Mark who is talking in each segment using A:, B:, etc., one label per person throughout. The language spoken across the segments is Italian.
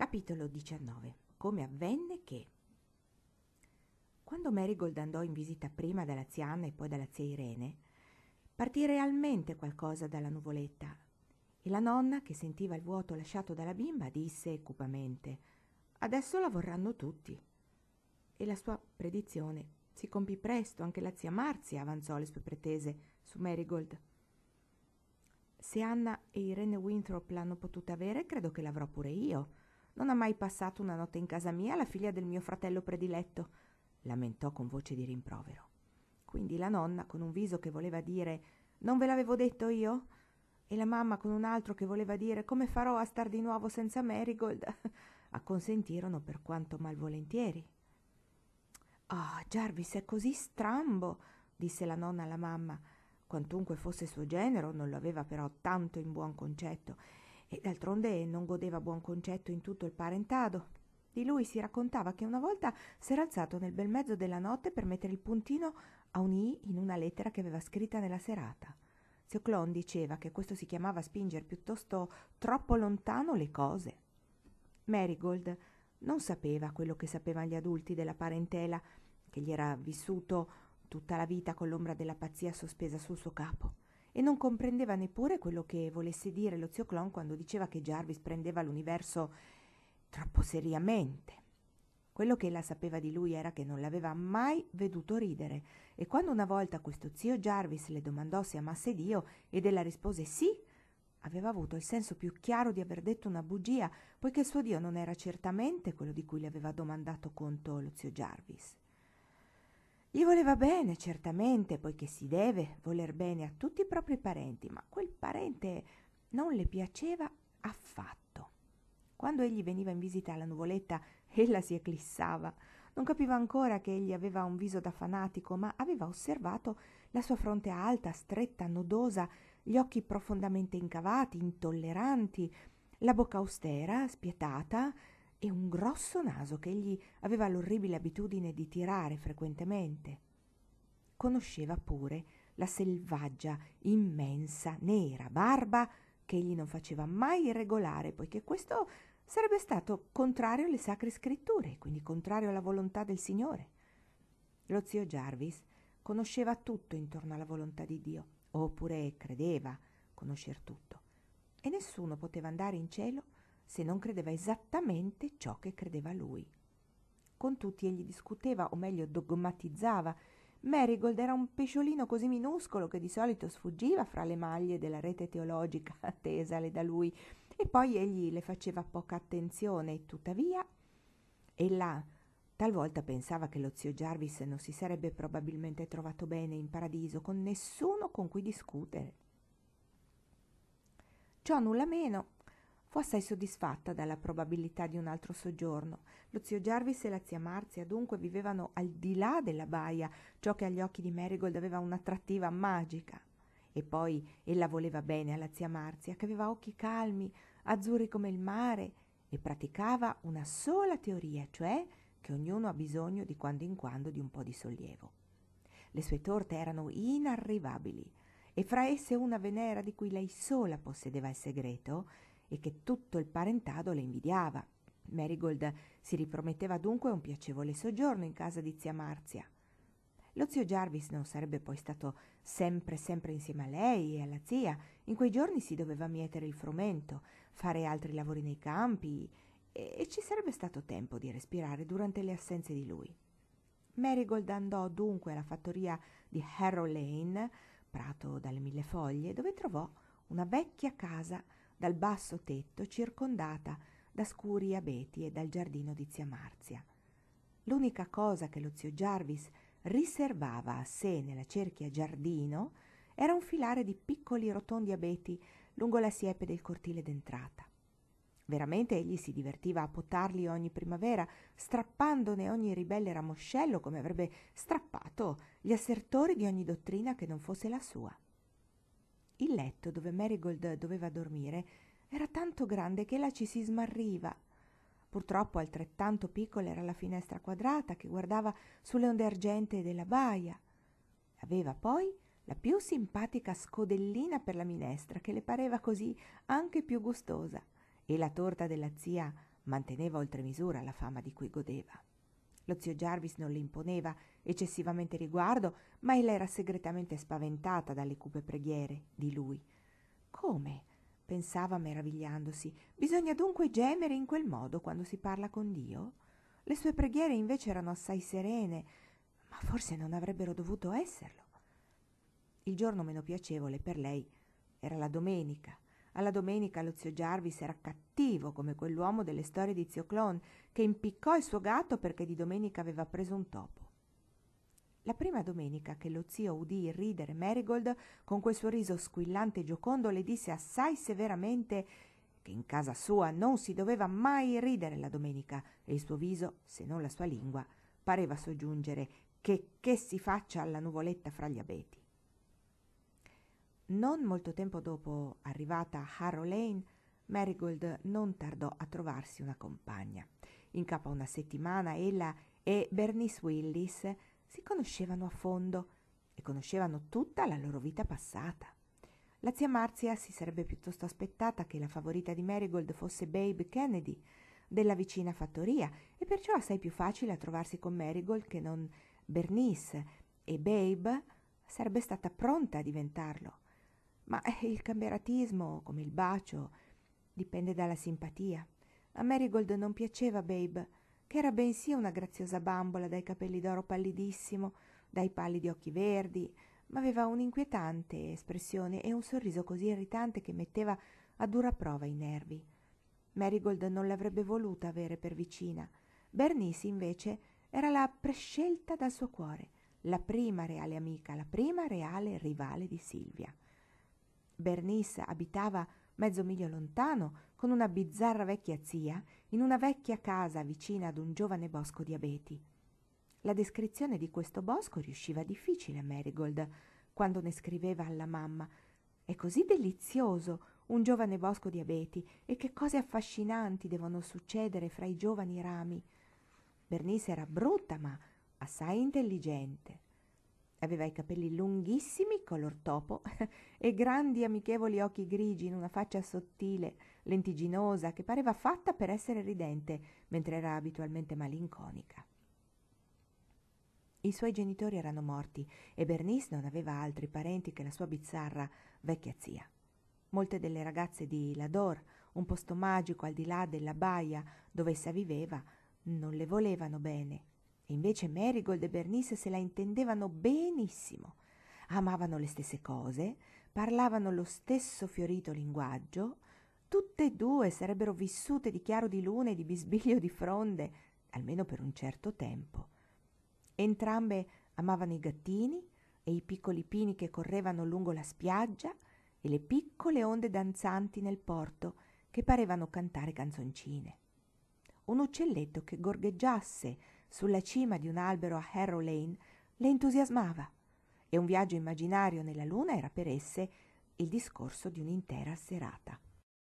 A: Capitolo 19. Come avvenne che... Quando Marigold andò in visita prima dalla zia Anna e poi dalla zia Irene, partì realmente qualcosa dalla nuvoletta e la nonna, che sentiva il vuoto lasciato dalla bimba, disse cupamente: «Adesso la vorranno tutti». E la sua predizione si compì presto. Anche la zia Marzia avanzò le sue pretese su Marigold. Se Anna e Irene Winthrop l'hanno potuta avere, credo che l'avrò pure io. Non ha mai passato una notte in casa mia la figlia del mio fratello prediletto, lamentò con voce di rimprovero. Quindi la nonna, con un viso che voleva dire «Non ve l'avevo detto io?» e la mamma con un altro che voleva dire «Come farò a star di nuovo senza Marigold?» acconsentirono, per quanto malvolentieri. «Ah, Jarvis è così strambo», disse la nonna alla mamma. Quantunque fosse suo genero, non lo aveva però tanto in buon concetto, e d'altronde non godeva buon concetto in tutto il parentado. Di lui si raccontava che una volta s'era alzato nel bel mezzo della notte per mettere il puntino a un I in una lettera che aveva scritta nella serata. Zio Clon diceva che questo si chiamava spingere piuttosto troppo lontano le cose. Marigold non sapeva quello che sapevano gli adulti della parentela, che gli era vissuto tutta la vita con l'ombra della pazzia sospesa sul suo capo, e non comprendeva neppure quello che volesse dire lo zio Clon quando diceva che Jarvis prendeva l'universo troppo seriamente. Quello che ella sapeva di lui era che non l'aveva mai veduto ridere, e quando una volta questo zio Jarvis le domandò se amasse Dio ed ella rispose sì, aveva avuto il senso più chiaro di aver detto una bugia, poiché il suo Dio non era certamente quello di cui le aveva domandato conto lo zio Jarvis. Gli voleva bene, certamente, poiché si deve voler bene a tutti i propri parenti, ma quel parente non le piaceva affatto. Quando egli veniva in visita alla nuvoletta, ella si eclissava. Non capiva ancora che egli aveva un viso da fanatico, ma aveva osservato la sua fronte alta, stretta, nodosa, gli occhi profondamente incavati, intolleranti, la bocca austera, spietata, e un grosso naso che egli aveva l'orribile abitudine di tirare frequentemente. Conosceva pure la selvaggia, immensa, nera barba che egli non faceva mai irregolare, poiché questo sarebbe stato contrario alle sacre scritture, quindi contrario alla volontà del Signore. Lo zio Jarvis conosceva tutto intorno alla volontà di Dio, oppure credeva conoscer tutto, e nessuno poteva andare in cielo se non credeva esattamente ciò che credeva lui. Con tutti egli discuteva, o meglio dogmatizzava. Marigold era un pesciolino così minuscolo che di solito sfuggiva fra le maglie della rete teologica tesale da lui, e poi egli le faceva poca attenzione, e tuttavia ella talvolta pensava che lo zio Jarvis non si sarebbe probabilmente trovato bene in paradiso con nessuno con cui discutere. Ciò nulla meno fu assai soddisfatta dalla probabilità di un altro soggiorno. Lo zio Jarvis e la zia Marzia dunque vivevano al di là della baia, ciò che agli occhi di Marigold aveva un'attrattiva magica. E poi ella voleva bene alla zia Marzia, che aveva occhi calmi, azzurri come il mare, e praticava una sola teoria, cioè che ognuno ha bisogno di quando in quando di un po' di sollievo. Le sue torte erano inarrivabili, e fra esse una ve n'era di cui lei sola possedeva il segreto e che tutto il parentado le invidiava. Marigold si riprometteva dunque un piacevole soggiorno in casa di zia Marzia. Lo zio Jarvis non sarebbe poi stato sempre insieme a lei e alla zia. In quei giorni si doveva mietere il frumento, fare altri lavori nei campi, e ci sarebbe stato tempo di respirare durante le assenze di lui. Marigold andò dunque alla fattoria di Harrow Lane, prato dalle 1000 foglie, dove trovò una vecchia casa dal basso tetto, circondata da scuri abeti e dal giardino di zia Marzia. L'unica cosa che lo zio Jarvis riservava a sé nella cerchia giardino era un filare di piccoli rotondi abeti lungo la siepe del cortile d'entrata. Veramente egli si divertiva a potarli ogni primavera, strappandone ogni ribelle ramoscello, come avrebbe strappato gli assertori di ogni dottrina che non fosse la sua. Il letto dove Marigold doveva dormire era tanto grande che ella ci si smarriva. Purtroppo altrettanto piccola era la finestra quadrata che guardava sulle onde argentee della baia. Aveva poi la più simpatica scodellina per la minestra, che le pareva così anche più gustosa, e la torta della zia manteneva oltre misura la fama di cui godeva. Lo zio Jarvis non le imponeva eccessivamente riguardo, ma ella era segretamente spaventata dalle cupe preghiere di lui. Come? Pensava meravigliandosi. Bisogna dunque gemere in quel modo quando si parla con Dio? Le sue preghiere invece erano assai serene, ma forse non avrebbero dovuto esserlo. Il giorno meno piacevole per lei era la domenica. Alla domenica lo zio Jarvis era cattivo come quell'uomo delle storie di zio Clone che impiccò il suo gatto perché di domenica aveva preso un topo. La prima domenica che lo zio udì irridere Marigold con quel suo riso squillante e giocondo, le disse assai severamente che in casa sua non si doveva mai ridere la domenica, e il suo viso, se non la sua lingua, pareva soggiungere che si faccia alla nuvoletta fra gli abeti. Non molto tempo dopo, arrivata a Harrow Lane, Marigold non tardò a trovarsi una compagna. In capo a una settimana ella e Bernice Willis si conoscevano a fondo e conoscevano tutta la loro vita passata. La zia Marzia si sarebbe piuttosto aspettata che la favorita di Marigold fosse Babe Kennedy, della vicina fattoria, e perciò assai più facile a trovarsi con Marigold che non Bernice, e Babe sarebbe stata pronta a diventarlo. Ma il camberatismo, come il bacio, dipende dalla simpatia. A Marigold non piaceva Babe, che era bensì una graziosa bambola dai capelli d'oro pallidissimo, dai pallidi occhi verdi, ma aveva un'inquietante espressione e un sorriso così irritante che metteva a dura prova i nervi. Marigold non l'avrebbe voluta avere per vicina. Bernice, invece, era la prescelta dal suo cuore, la prima reale amica, la prima reale rivale di Silvia. Bernice abitava mezzo miglio lontano con una bizzarra vecchia zia in una vecchia casa vicina ad un giovane bosco di abeti. La descrizione di questo bosco riusciva difficile a Marigold quando ne scriveva alla mamma. È così delizioso un giovane bosco di abeti, e che cose affascinanti devono succedere fra i giovani rami. Bernice era brutta ma assai intelligente. Aveva i capelli lunghissimi, color topo, e grandi amichevoli occhi grigi in una faccia sottile, lentigginosa, che pareva fatta per essere ridente, mentre era abitualmente malinconica. I suoi genitori erano morti e Bernice non aveva altri parenti che la sua bizzarra vecchia zia. Molte delle ragazze di Lador, un posto magico al di là della baia dove essa viveva, non le volevano bene. E invece Marigold e Bernice se la intendevano benissimo. Amavano le stesse cose, parlavano lo stesso fiorito linguaggio, tutte e due sarebbero vissute di chiaro di luna e di bisbiglio di fronde, almeno per un certo tempo. Entrambe amavano i gattini e i piccoli pini che correvano lungo la spiaggia e le piccole onde danzanti nel porto che parevano cantare canzoncine. Un uccelletto che gorgheggiasse sulla cima di un albero a Harrow Lane le entusiasmava, e un viaggio immaginario nella luna era per esse il discorso di un'intera serata.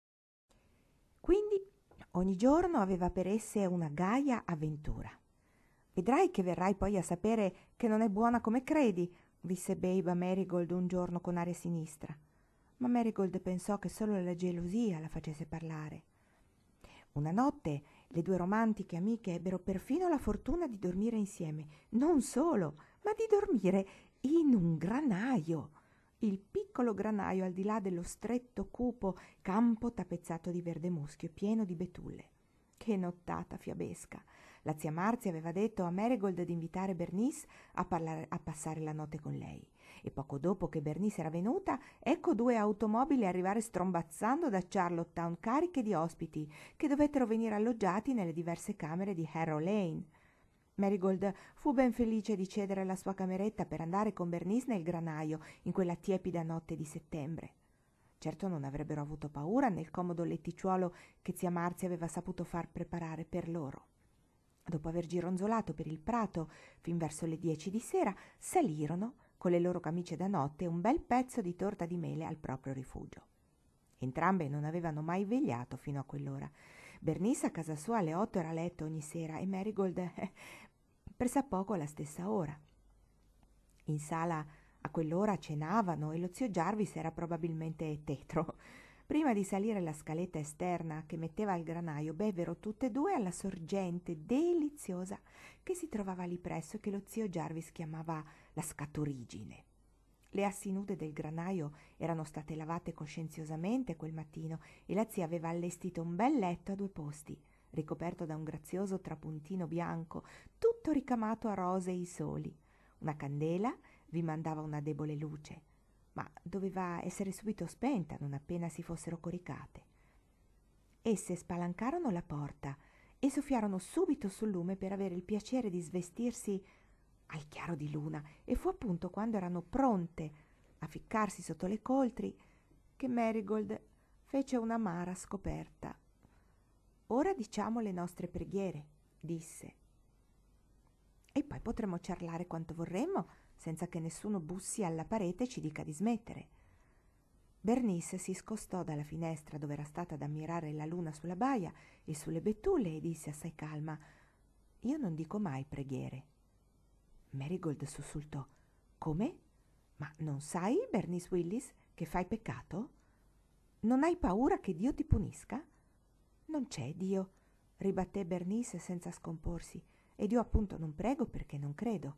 A: Quindi ogni giorno aveva per esse una gaia avventura. «Vedrai che verrai poi a sapere che non è buona come credi», disse Babe a Marigold un giorno con aria sinistra. Ma Marigold pensò che solo la gelosia la facesse parlare. Una notte le due romantiche amiche ebbero perfino la fortuna di dormire insieme. Non solo, ma di dormire in un granaio. Il piccolo granaio al di là dello stretto cupo campo tappezzato di verde muschio pieno di betulle. Che nottata fiabesca! La zia Marzia aveva detto a Marigold di invitare Bernice a passare la notte con lei. E poco dopo che Bernice era venuta, ecco due automobili arrivare strombazzando da Charlottetown cariche di ospiti che dovettero venire alloggiati nelle diverse camere di Harrow Lane. Marigold fu ben felice di cedere la sua cameretta per andare con Bernice nel granaio in quella tiepida notte di settembre. Certo non avrebbero avuto paura nel comodo letticciuolo che zia Marzia aveva saputo far preparare per loro. Dopo aver gironzolato per il prato fin verso le 10 di sera, salirono con le loro camicie da notte un bel pezzo di torta di mele al proprio rifugio. Entrambe non avevano mai vegliato fino a quell'ora. Bernice a casa sua alle 8 era a letto ogni sera e Marigold pressappoco alla stessa ora. In sala a quell'ora cenavano e lo zio Jarvis era probabilmente tetro. Prima di salire la scaletta esterna che metteva al granaio, bevvero tutte e due alla sorgente deliziosa che si trovava lì presso e che lo zio Jarvis chiamava la scaturigine. Le assi nude del granaio erano state lavate coscienziosamente quel mattino e la zia aveva allestito un bel letto a 2 posti, ricoperto da un grazioso trapuntino bianco, tutto ricamato a rosei soli. Una candela vi mandava una debole luce, ma doveva essere subito spenta non appena si fossero coricate. Esse spalancarono la porta e soffiarono subito sul lume per avere il piacere di svestirsi al chiaro di luna, e fu appunto quando erano pronte a ficcarsi sotto le coltri che Marigold fece un'amara scoperta. «Ora diciamo le nostre preghiere», disse, «e poi potremo ciarlare quanto vorremmo senza che nessuno bussi alla parete e ci dica di smettere». Bernice si scostò dalla finestra dove era stata ad ammirare la luna sulla baia e sulle betulle e disse assai calma: «Io non dico mai preghiere». Marigold sussultò: «Come? Ma non sai, Bernice Willis, che fai peccato? Non hai paura che Dio ti punisca?» «Non c'è Dio», ribatté Bernice senza scomporsi, «ed io appunto non prego perché non credo».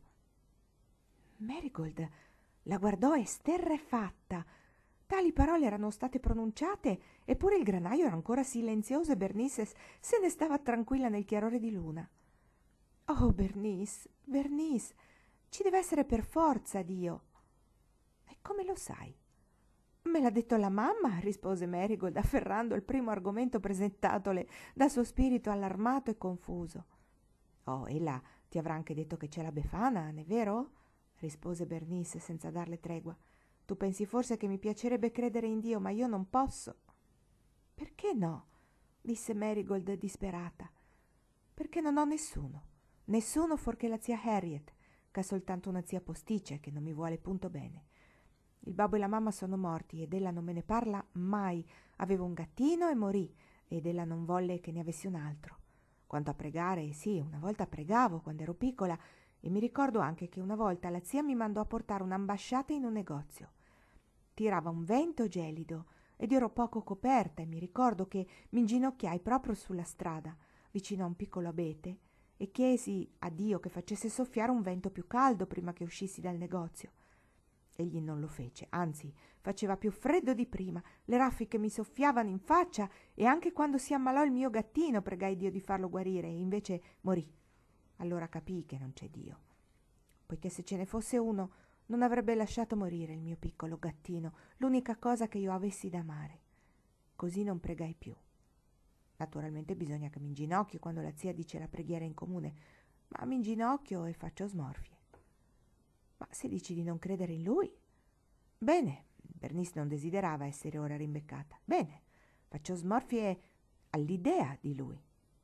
A: Marigold la guardò esterrefatta. Tali parole erano state pronunciate, eppure il granaio era ancora silenzioso e Bernice se ne stava tranquilla nel chiarore di luna. «Oh, Bernice, Bernice, ci deve essere per forza Dio». «E come lo sai?» «Me l'ha detto la mamma», rispose Marigold, afferrando il primo argomento presentatole dal suo spirito allarmato e confuso. «Oh, ella ti avrà anche detto che c'è la Befana, non è vero?» rispose Bernice senza darle tregua. «Tu pensi forse che mi piacerebbe credere in Dio, ma io non posso». «Perché no?» disse Marigold disperata. «Perché non ho nessuno fuorché la zia Harriet, che ha soltanto una zia posticcia che non mi vuole punto bene. Il babbo e la mamma sono morti ed ella non me ne parla mai. Avevo un gattino e morì ed ella non volle che ne avessi un altro. Quanto a pregare, sì, una volta pregavo quando ero piccola e mi ricordo anche che una volta la zia mi mandò a portare un'ambasciata in un negozio. Tirava un vento gelido ed ero poco coperta e mi ricordo che mi inginocchiai proprio sulla strada, vicino a un piccolo abete, e chiesi a Dio che facesse soffiare un vento più caldo prima che uscissi dal negozio. Egli non lo fece, anzi faceva più freddo di prima, le raffiche mi soffiavano in faccia e anche quando si ammalò il mio gattino pregai Dio di farlo guarire e invece morì. Allora capii che non c'è Dio, poiché se ce ne fosse uno non avrebbe lasciato morire il mio piccolo gattino, l'unica cosa che io avessi da amare. Così non pregai più. Naturalmente bisogna che mi inginocchio quando la zia dice la preghiera in comune, ma mi inginocchio e faccio smorfie». «Ma se dici di non credere in lui?» «Bene», Bernice non desiderava essere ora rimbeccata. «Bene, faccio smorfie all'idea di lui».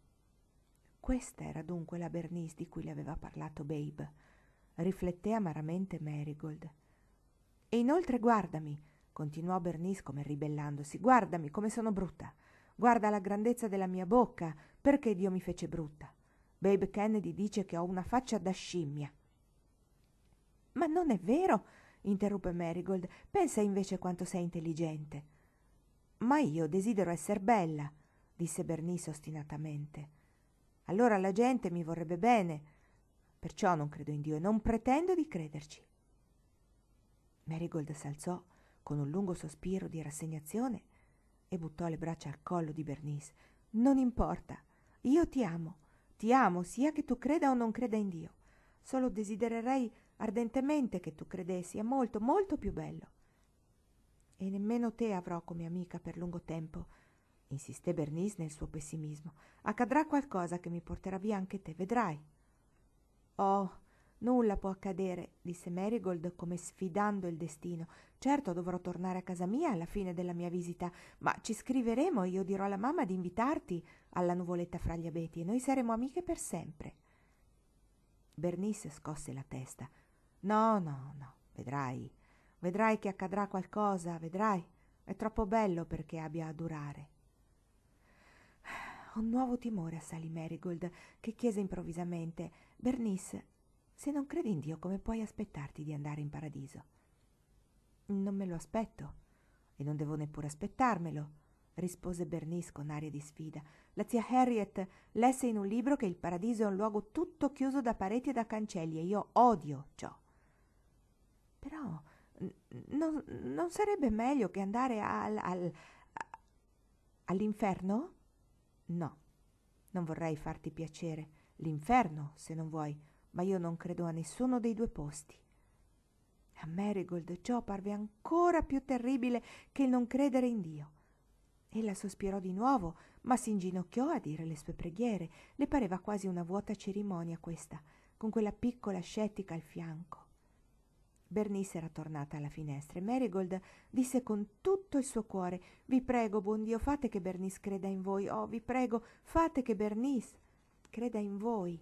A: Questa era dunque la Bernice di cui le aveva parlato Babe, rifletté amaramente Marigold. «E inoltre guardami», continuò Bernice come ribellandosi, «guardami come sono brutta. Guarda la grandezza della mia bocca, perché Dio mi fece brutta. Babe Kennedy dice che ho una faccia da scimmia». «Ma non è vero», interruppe Marigold, «pensa invece quanto sei intelligente». «Ma io desidero esser bella», disse Bernice ostinatamente. «Allora la gente mi vorrebbe bene, perciò non credo in Dio e non pretendo di crederci». Marigold s'alzò con un lungo sospiro di rassegnazione e buttò le braccia al collo di Bernice. «Non importa, io ti amo sia che tu creda o non creda in Dio. Solo desidererei ardentemente che tu credessi, è molto, molto più bello». «E nemmeno te avrò come amica per lungo tempo», insisté Bernice nel suo pessimismo. «Accadrà qualcosa che mi porterà via anche te, vedrai». «Oh, nulla può accadere», disse Marigold come sfidando il destino. «Certo dovrò tornare a casa mia alla fine della mia visita, ma ci scriveremo e io dirò alla mamma di invitarti alla nuvoletta fra gli abeti e noi saremo amiche per sempre». Bernice scosse la testa. No, vedrai che accadrà qualcosa, vedrai. È troppo bello perché abbia a durare». Un nuovo timore assalì Marigold, che chiese improvvisamente: «Bernice, se non credi in Dio, come puoi aspettarti di andare in paradiso?» «Non me lo aspetto», E non devo neppure aspettarmelo, rispose Bernice con aria di sfida. La zia Harriet lesse in un libro che il paradiso è un luogo tutto chiuso da pareti e da cancelli e io odio ciò. Però non sarebbe meglio che andare all'inferno? No, non vorrei farti piacere. L'inferno, se non vuoi, ma io non credo a nessuno dei due posti. A Marigold ciò parve ancora più terribile che il non credere in Dio. Ella sospirò di nuovo, ma si inginocchiò a dire le sue preghiere. Le pareva quasi una vuota cerimonia questa, con quella piccola scettica al fianco. Bernice era tornata alla finestra e Marigold disse con tutto il suo cuore: «Vi prego, buon Dio, fate che Bernice creda in voi. Oh, vi prego, fate che Bernice creda in voi».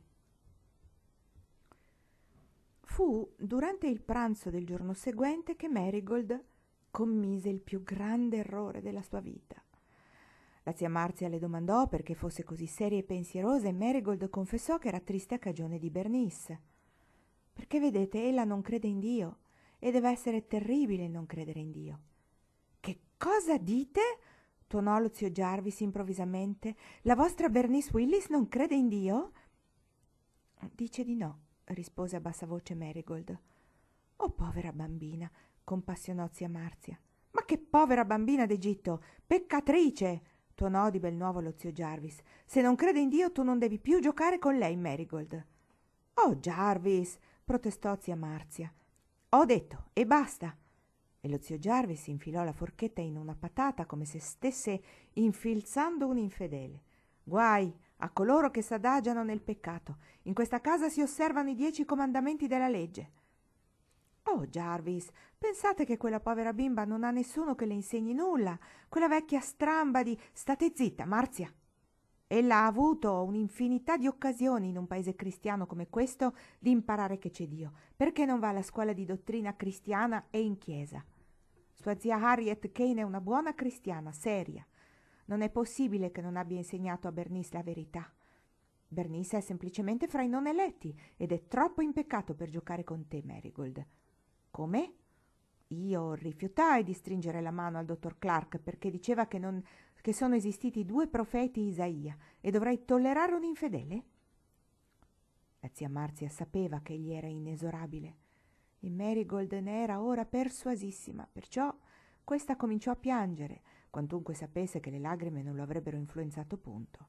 A: Fu durante il pranzo del giorno seguente che Marigold commise il più grande errore della sua vita. La zia Marzia le domandò perché fosse così seria e pensierosa e Marigold confessò che era triste a cagione di Bernice. «Perché vedete, ella non crede in Dio e deve essere terribile il non credere in Dio». «Che cosa dite?» tuonò lo zio Jarvis improvvisamente. «La vostra Bernice Willis non crede in Dio?» «Dice di no», rispose a bassa voce Marigold. «Oh, povera bambina», compassionò zia Marzia. «Ma che povera bambina d'Egitto! Peccatrice!» tuonò di bel nuovo lo zio Jarvis. «Se non crede in Dio tu non devi più giocare con lei, Marigold». «Oh, Jarvis!» protestò zia Marzia. «Ho detto, e basta!» E lo zio Jarvis infilò la forchetta in una patata come se stesse infilzando un infedele. «Guai a coloro che s'adagiano nel peccato. In questa casa si osservano i 10 comandamenti della legge». «Oh, Jarvis, pensate che quella povera bimba non ha nessuno che le insegni nulla? Quella vecchia stramba di...» «State zitta, Marzia!» «Ella ha avuto un'infinità di occasioni in un paese cristiano come questo di imparare che c'è Dio. Perché non va alla scuola di dottrina cristiana e in chiesa? Sua zia Harriet Kane è una buona cristiana, seria. Non è possibile che non abbia insegnato a Bernice la verità. Bernice è semplicemente fra i non eletti ed è troppo in peccato per giocare con te, Marigold». «Come?» Io rifiutai di stringere la mano al dottor Clark perché diceva che sono esistiti 2 profeti Isaia e dovrei tollerare un infedele? La zia Marzia sapeva che egli era inesorabile e Marigold ne era ora persuasissima, perciò questa cominciò a piangere, quantunque sapesse che le lagrime non lo avrebbero influenzato punto.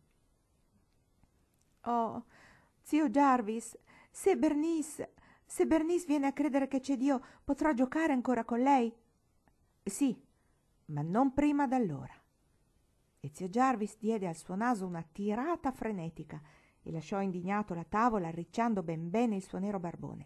A: «Oh, zio Jarvis, se Bernice viene a credere che c'è Dio, potrò giocare ancora con lei?» «Sì, ma non prima d'allora». E zio Jarvis diede al suo naso una tirata frenetica e lasciò indignato la tavola, arricciando ben bene il suo nero barbone.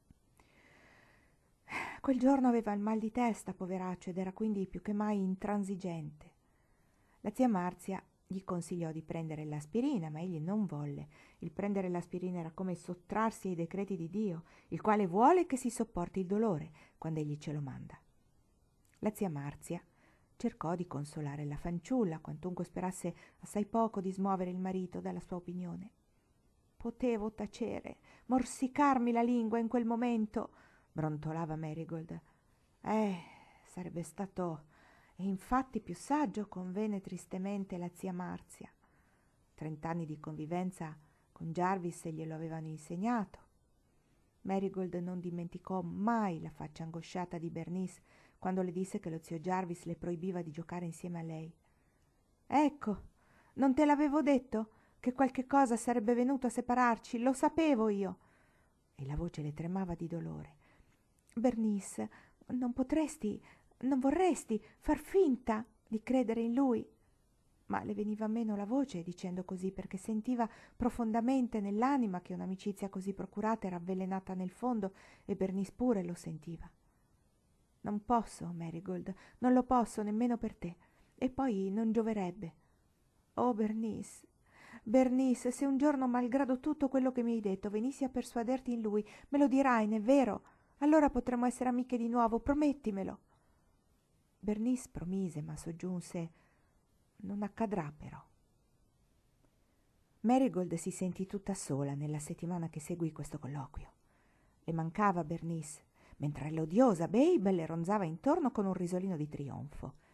A: Quel giorno aveva il mal di testa, poveraccio, ed era quindi più che mai intransigente. La zia Marzia gli consigliò di prendere l'aspirina, ma egli non volle. Il prendere l'aspirina era come sottrarsi ai decreti di Dio, il quale vuole che si sopporti il dolore quando egli ce lo manda. La zia Marzia cercò di consolare la fanciulla, quantunque sperasse assai poco di smuovere il marito dalla sua opinione. «Potevo tacere, morsicarmi la lingua in quel momento», brontolava Marigold. Sarebbe stato... E infatti più saggio, convenne tristemente la zia Marzia. 30 anni di convivenza con Jarvis glielo avevano insegnato. Marigold non dimenticò mai la faccia angosciata di Bernice quando le disse che lo zio Jarvis le proibiva di giocare insieme a lei. «Ecco, non te l'avevo detto che qualche cosa sarebbe venuto a separarci, lo sapevo io!» E la voce le tremava di dolore. «Bernice, non vorresti far finta di credere in lui?» Ma le veniva meno la voce dicendo così, perché sentiva profondamente nell'anima che un'amicizia così procurata era avvelenata nel fondo, e Bernice pure lo sentiva. «Non posso, Marigold, non lo posso nemmeno per te, e poi non gioverebbe. Oh, Bernice, se un giorno, malgrado tutto quello che mi hai detto, venissi a persuaderti in lui, me lo dirai, n'è vero? Allora potremo essere amiche di nuovo, promettimelo». Bernice promise, ma soggiunse: «Non accadrà però». Marigold si sentì tutta sola nella settimana che seguì questo colloquio. Le mancava Bernice, mentre l'odiosa Babe le ronzava intorno con un risolino di trionfo.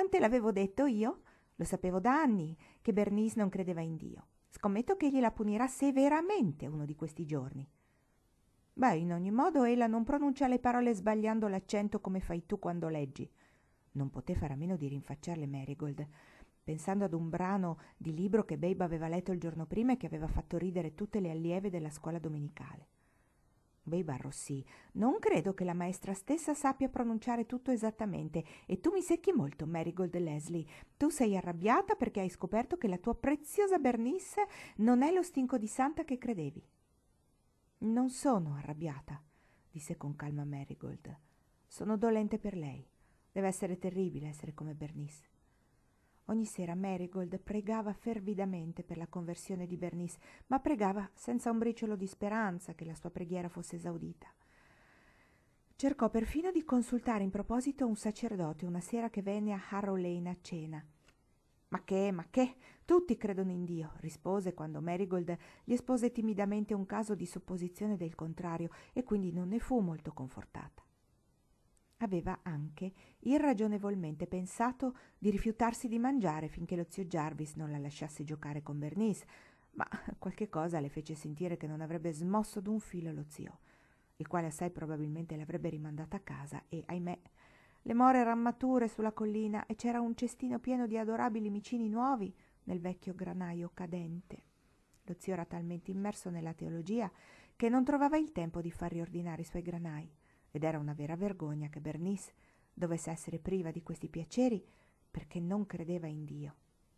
A: te l'avevo detto io? Lo sapevo da anni che Bernice non credeva in Dio. Scommetto che gliela punirà severamente uno di questi giorni. Beh, in ogni modo ella non pronuncia le parole sbagliando l'accento come fai tu quando leggi. Non poté fare a meno di rinfacciarle Marigold, pensando ad un brano di libro che Babe aveva letto il giorno prima e che aveva fatto ridere tutte le allieve della scuola domenicale. Babe arrossì. Non credo che la maestra stessa sappia pronunciare tutto esattamente, e tu mi secchi molto, Marigold Leslie. Tu sei arrabbiata perché hai scoperto che la tua preziosa Bernice non è lo stinco di santa che credevi. Non sono arrabbiata, disse con calma Marigold. Sono dolente per lei. Deve essere terribile essere come Bernice. Ogni sera Marigold pregava fervidamente per la conversione di Bernice, ma pregava senza un briciolo di speranza che la sua preghiera fosse esaudita. Cercò perfino di consultare in proposito un sacerdote una sera che venne a Harrow Lane a cena. Ma che, tutti credono in Dio, rispose quando Marigold gli espose timidamente un caso di supposizione del contrario, e quindi non ne fu molto confortata. Aveva anche irragionevolmente pensato di rifiutarsi di mangiare finché lo zio Jarvis non la lasciasse giocare con Bernice, ma qualche cosa le fece sentire che non avrebbe smosso d'un filo lo zio, il quale assai probabilmente l'avrebbe rimandata a casa e, ahimè, le more eran mature sulla collina e c'era un cestino pieno di adorabili micini nuovi nel vecchio granaio cadente. Lo zio era talmente immerso nella teologia che non trovava il tempo di far riordinare i suoi granai, ed era una vera vergogna che Bernice dovesse essere priva di questi piaceri perché non credeva in Dio.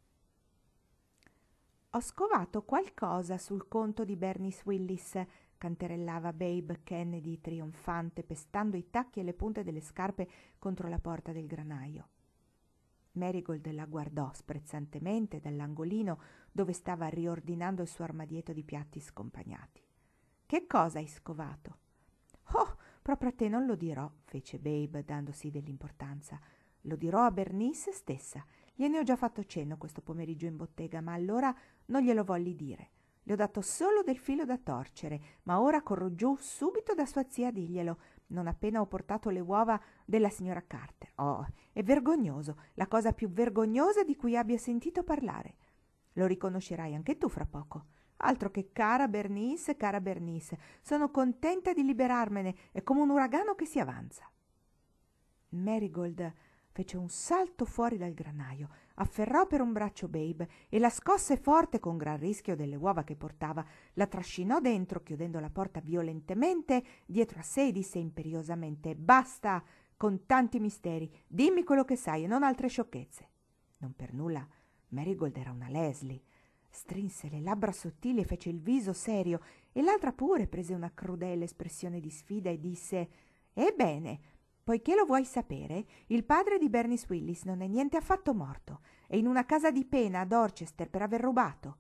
A: «Ho scovato qualcosa sul conto di Bernice Willis», canterellava Babe Kennedy trionfante, pestando i tacchi e le punte delle scarpe contro la porta del granaio. Marigold la guardò sprezzantemente dall'angolino dove stava riordinando il suo armadietto di piatti scompagnati. «Che cosa hai scovato?» «Oh, proprio a te non lo dirò», fece Babe dandosi dell'importanza. «Lo dirò a Bernice stessa. Gliene ho già fatto cenno questo pomeriggio in bottega, ma allora non glielo volli dire. Le ho dato solo del filo da torcere, ma ora corro giù subito da sua zia a dirglielo, non appena ho portato le uova della signora Carter. Oh, è vergognoso, la cosa più vergognosa di cui abbia sentito parlare. Lo riconoscerai anche tu fra poco. Altro che cara Bernice, sono contenta di liberarmene, è come un uragano che si avanza». Marigold fece un salto fuori dal granaio, afferrò per un braccio Babe e la scosse forte con gran rischio delle uova che portava, la trascinò dentro chiudendo la porta violentemente dietro a sé e disse imperiosamente: «Basta con tanti misteri, dimmi quello che sai e non altre sciocchezze». Non per nulla Marigold era una Leslie. Strinse le labbra sottili e fece il viso serio, e l'altra pure prese una crudele espressione di sfida e disse: «Ebbene, poiché lo vuoi sapere, il padre di Bernice Willis non è niente affatto morto, è in una casa di pena a Dorchester per aver rubato».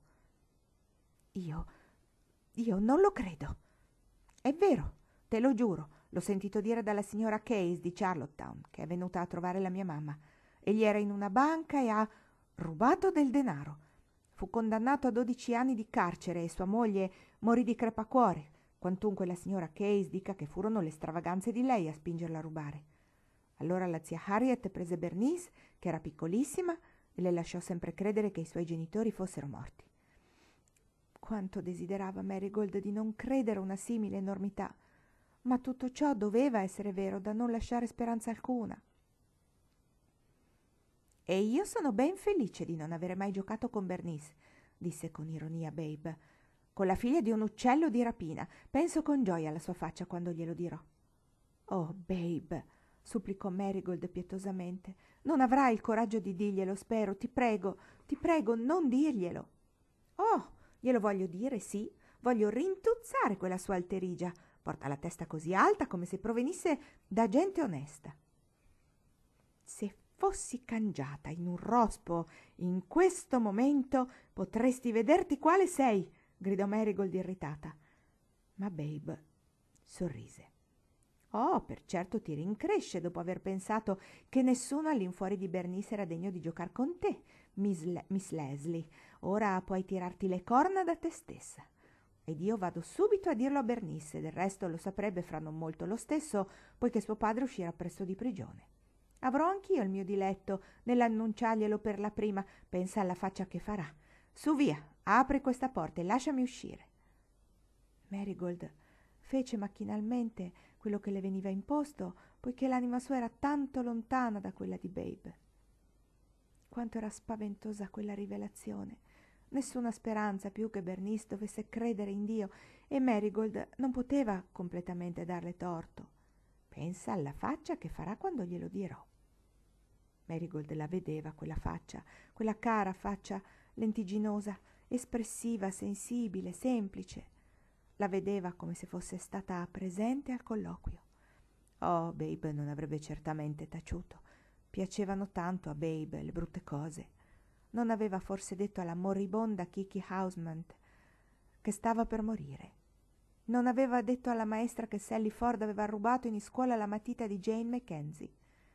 A: Io non lo credo. «È vero, te lo giuro, l'ho sentito dire dalla signora Case di Charlottetown, che è venuta a trovare la mia mamma. Egli era in una banca e ha rubato del denaro. Fu condannato a 12 anni di carcere e sua moglie morì di crepacuore, quantunque la signora Case dica che furono le stravaganze di lei a spingerla a rubare. Allora la zia Harriet prese Bernice, che era piccolissima, e le lasciò sempre credere che i suoi genitori fossero morti». Quanto desiderava Marigold di non credere a una simile enormità, ma tutto ciò doveva essere vero da non lasciare speranza alcuna. «E io sono ben felice di non avere mai giocato con Bernice», disse con ironia Babe. «Con la figlia di un uccello di rapina. Penso con gioia alla sua faccia quando glielo dirò». «Oh, Babe», supplicò Marigold pietosamente, «non avrai il coraggio di dirglielo, spero, ti prego, non dirglielo». «Oh, glielo voglio dire, sì, voglio rintuzzare quella sua alterigia. Porta la testa così alta come se provenisse da gente onesta». «Se fossi cangiata in un rospo in questo momento potresti vederti quale sei», gridò Marigold irritata. Ma Babe sorrise. «Oh, per certo ti rincresce dopo aver pensato che nessuno all'infuori di Bernice era degno di giocar con te, Miss Leslie. Ora puoi tirarti le corna da te stessa. Ed io vado subito a dirlo a Bernice, del resto lo saprebbe fra non molto lo stesso, poiché suo padre uscirà presto di prigione. Avrò anch'io il mio diletto nell'annunciarglielo per la prima. Pensa alla faccia che farà. Su via, apri questa porta e lasciami uscire. Marigold fece macchinalmente quello che le veniva imposto, poiché l'anima sua era tanto lontana da quella di Babe. Quanto era spaventosa quella rivelazione! Nessuna speranza più che Bernice dovesse credere in Dio, e Marigold non poteva completamente darle torto. Pensa alla faccia che farà quando glielo dirò. Marigold la vedeva, quella faccia, quella cara faccia lentigginosa, espressiva, sensibile, semplice. La vedeva come se fosse stata presente al colloquio. Oh, Babe non avrebbe certamente taciuto. Piacevano tanto a Babe le brutte cose. Non aveva forse detto alla moribonda Kiki Hausman che stava per morire. Non aveva detto alla maestra che Sally Ford aveva rubato in scuola la matita di Jane Mackenzie.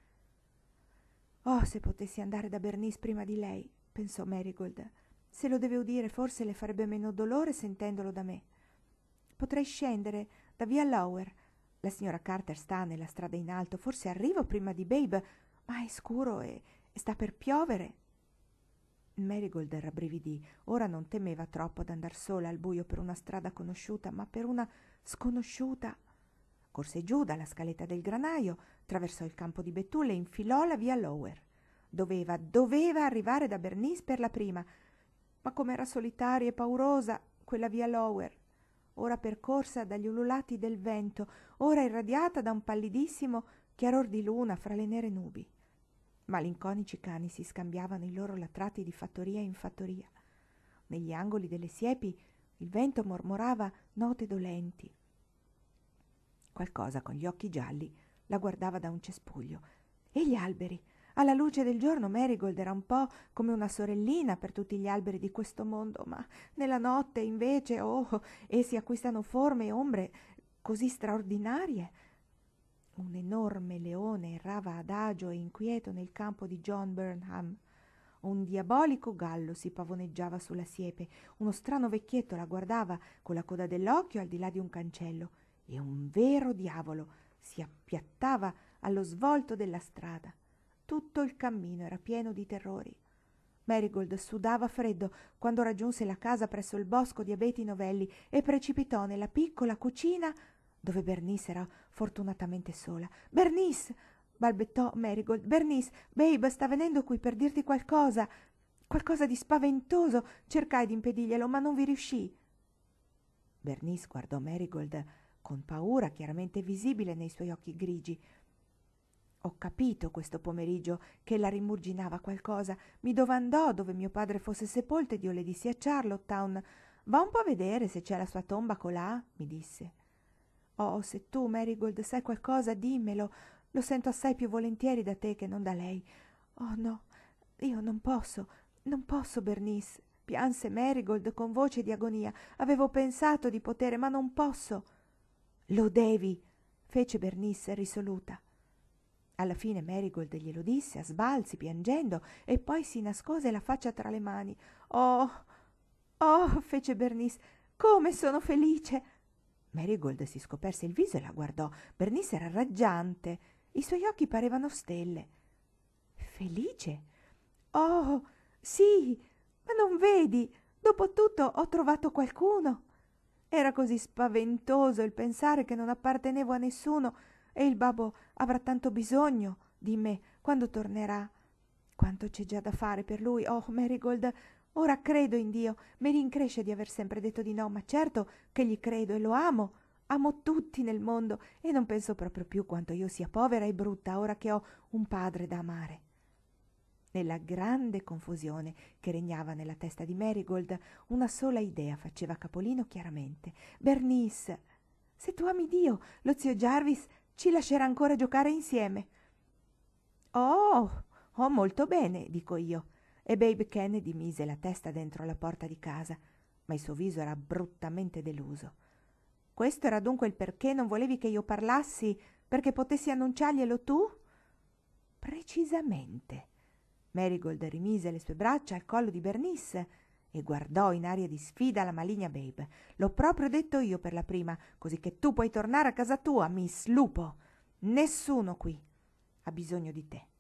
A: Oh, se potessi andare da Bernice prima di lei, pensò Marigold. Se lo deve udire, forse le farebbe meno dolore sentendolo da me. Potrei scendere da via Lower. La signora Carter sta nella strada in alto. Forse arrivo prima di Babe, ma è scuro e sta per piovere. Marigold rabbrividì. Ora non temeva troppo ad andar sola al buio per una strada conosciuta, ma per una sconosciuta. Corse giù dalla scaletta del granaio, attraversò il campo di betulle e infilò la via Lower. Doveva arrivare da Bernice per la prima, ma com'era solitaria e paurosa quella via Lower, ora percorsa dagli ululati del vento, ora irradiata da un pallidissimo chiaror di luna fra le nere nubi. Malinconici cani si scambiavano i loro latrati di fattoria in fattoria. Negli angoli delle siepi il vento mormorava note dolenti. Qualcosa con gli occhi gialli la guardava da un cespuglio. E gli alberi? Alla luce del giorno Marigold era un po' come una sorellina per tutti gli alberi di questo mondo, ma nella notte invece, essi acquistano forme e ombre così straordinarie. Un enorme leone errava adagio e inquieto nel campo di John Burnham. Un diabolico gallo si pavoneggiava sulla siepe, uno strano vecchietto la guardava con la coda dell'occhio al di là di un cancello, e un vero diavolo si appiattava allo svolto della strada. Tutto il cammino era pieno di terrori. Marigold sudava freddo quando raggiunse la casa presso il bosco di abeti novelli e precipitò nella piccola cucina dove Bernice era fortunatamente sola. «Bernice!» balbettò Marigold. «Bernice, Babe sta venendo qui per dirti qualcosa di spaventoso!» Cercai di impedirglielo, ma non vi riuscii. Bernice guardò Marigold con paura chiaramente visibile nei suoi occhi grigi. «Ho capito questo pomeriggio che ella rimurginava qualcosa. Mi domandò dove mio padre fosse sepolto ed io le dissi a Charlottetown. Va un po' a vedere se c'è la sua tomba colà», mi disse. «Oh, se tu, Marigold, sai qualcosa, dimmelo. Lo sento assai più volentieri da te che non da lei». «Oh no, io non posso, Bernice», pianse Marigold con voce di agonia. «Avevo pensato di potere, ma non posso». «Lo devi», fece Bernice risoluta. Alla fine Marigold glielo disse a sbalzi, piangendo, e poi si nascose la faccia tra le mani. «Oh, fece Bernice, come sono felice!» Marigold si scoperse il viso e la guardò. Bernice era raggiante, i suoi occhi parevano stelle. «Felice? Oh, sì, ma non vedi? Dopotutto ho trovato qualcuno!» Era così spaventoso il pensare che non appartenevo a nessuno e il babbo avrà tanto bisogno di me quando tornerà. Quanto c'è già da fare per lui. Oh, Marigold, ora credo in Dio. Mi rincresce di aver sempre detto di no, ma certo che gli credo e lo amo. Amo tutti nel mondo e non penso proprio più quanto io sia povera e brutta ora che ho un padre da amare. Nella grande confusione che regnava nella testa di Marigold, una sola idea faceva capolino chiaramente. «Bernice, se tu ami Dio, lo zio Jarvis ci lascerà ancora giocare insieme». Oh, molto bene», dico io. E Babe Kennedy mise la testa dentro la porta di casa, ma il suo viso era bruttamente deluso. «Questo era dunque il perché non volevi che io parlassi, perché potessi annunciarglielo tu?» «Precisamente». Marigold rimise le sue braccia al collo di Bernice e guardò in aria di sfida la maligna Babe. «L'ho proprio detto io per la prima, così che tu puoi tornare a casa tua, Miss Lupo. Nessuno qui ha bisogno di te».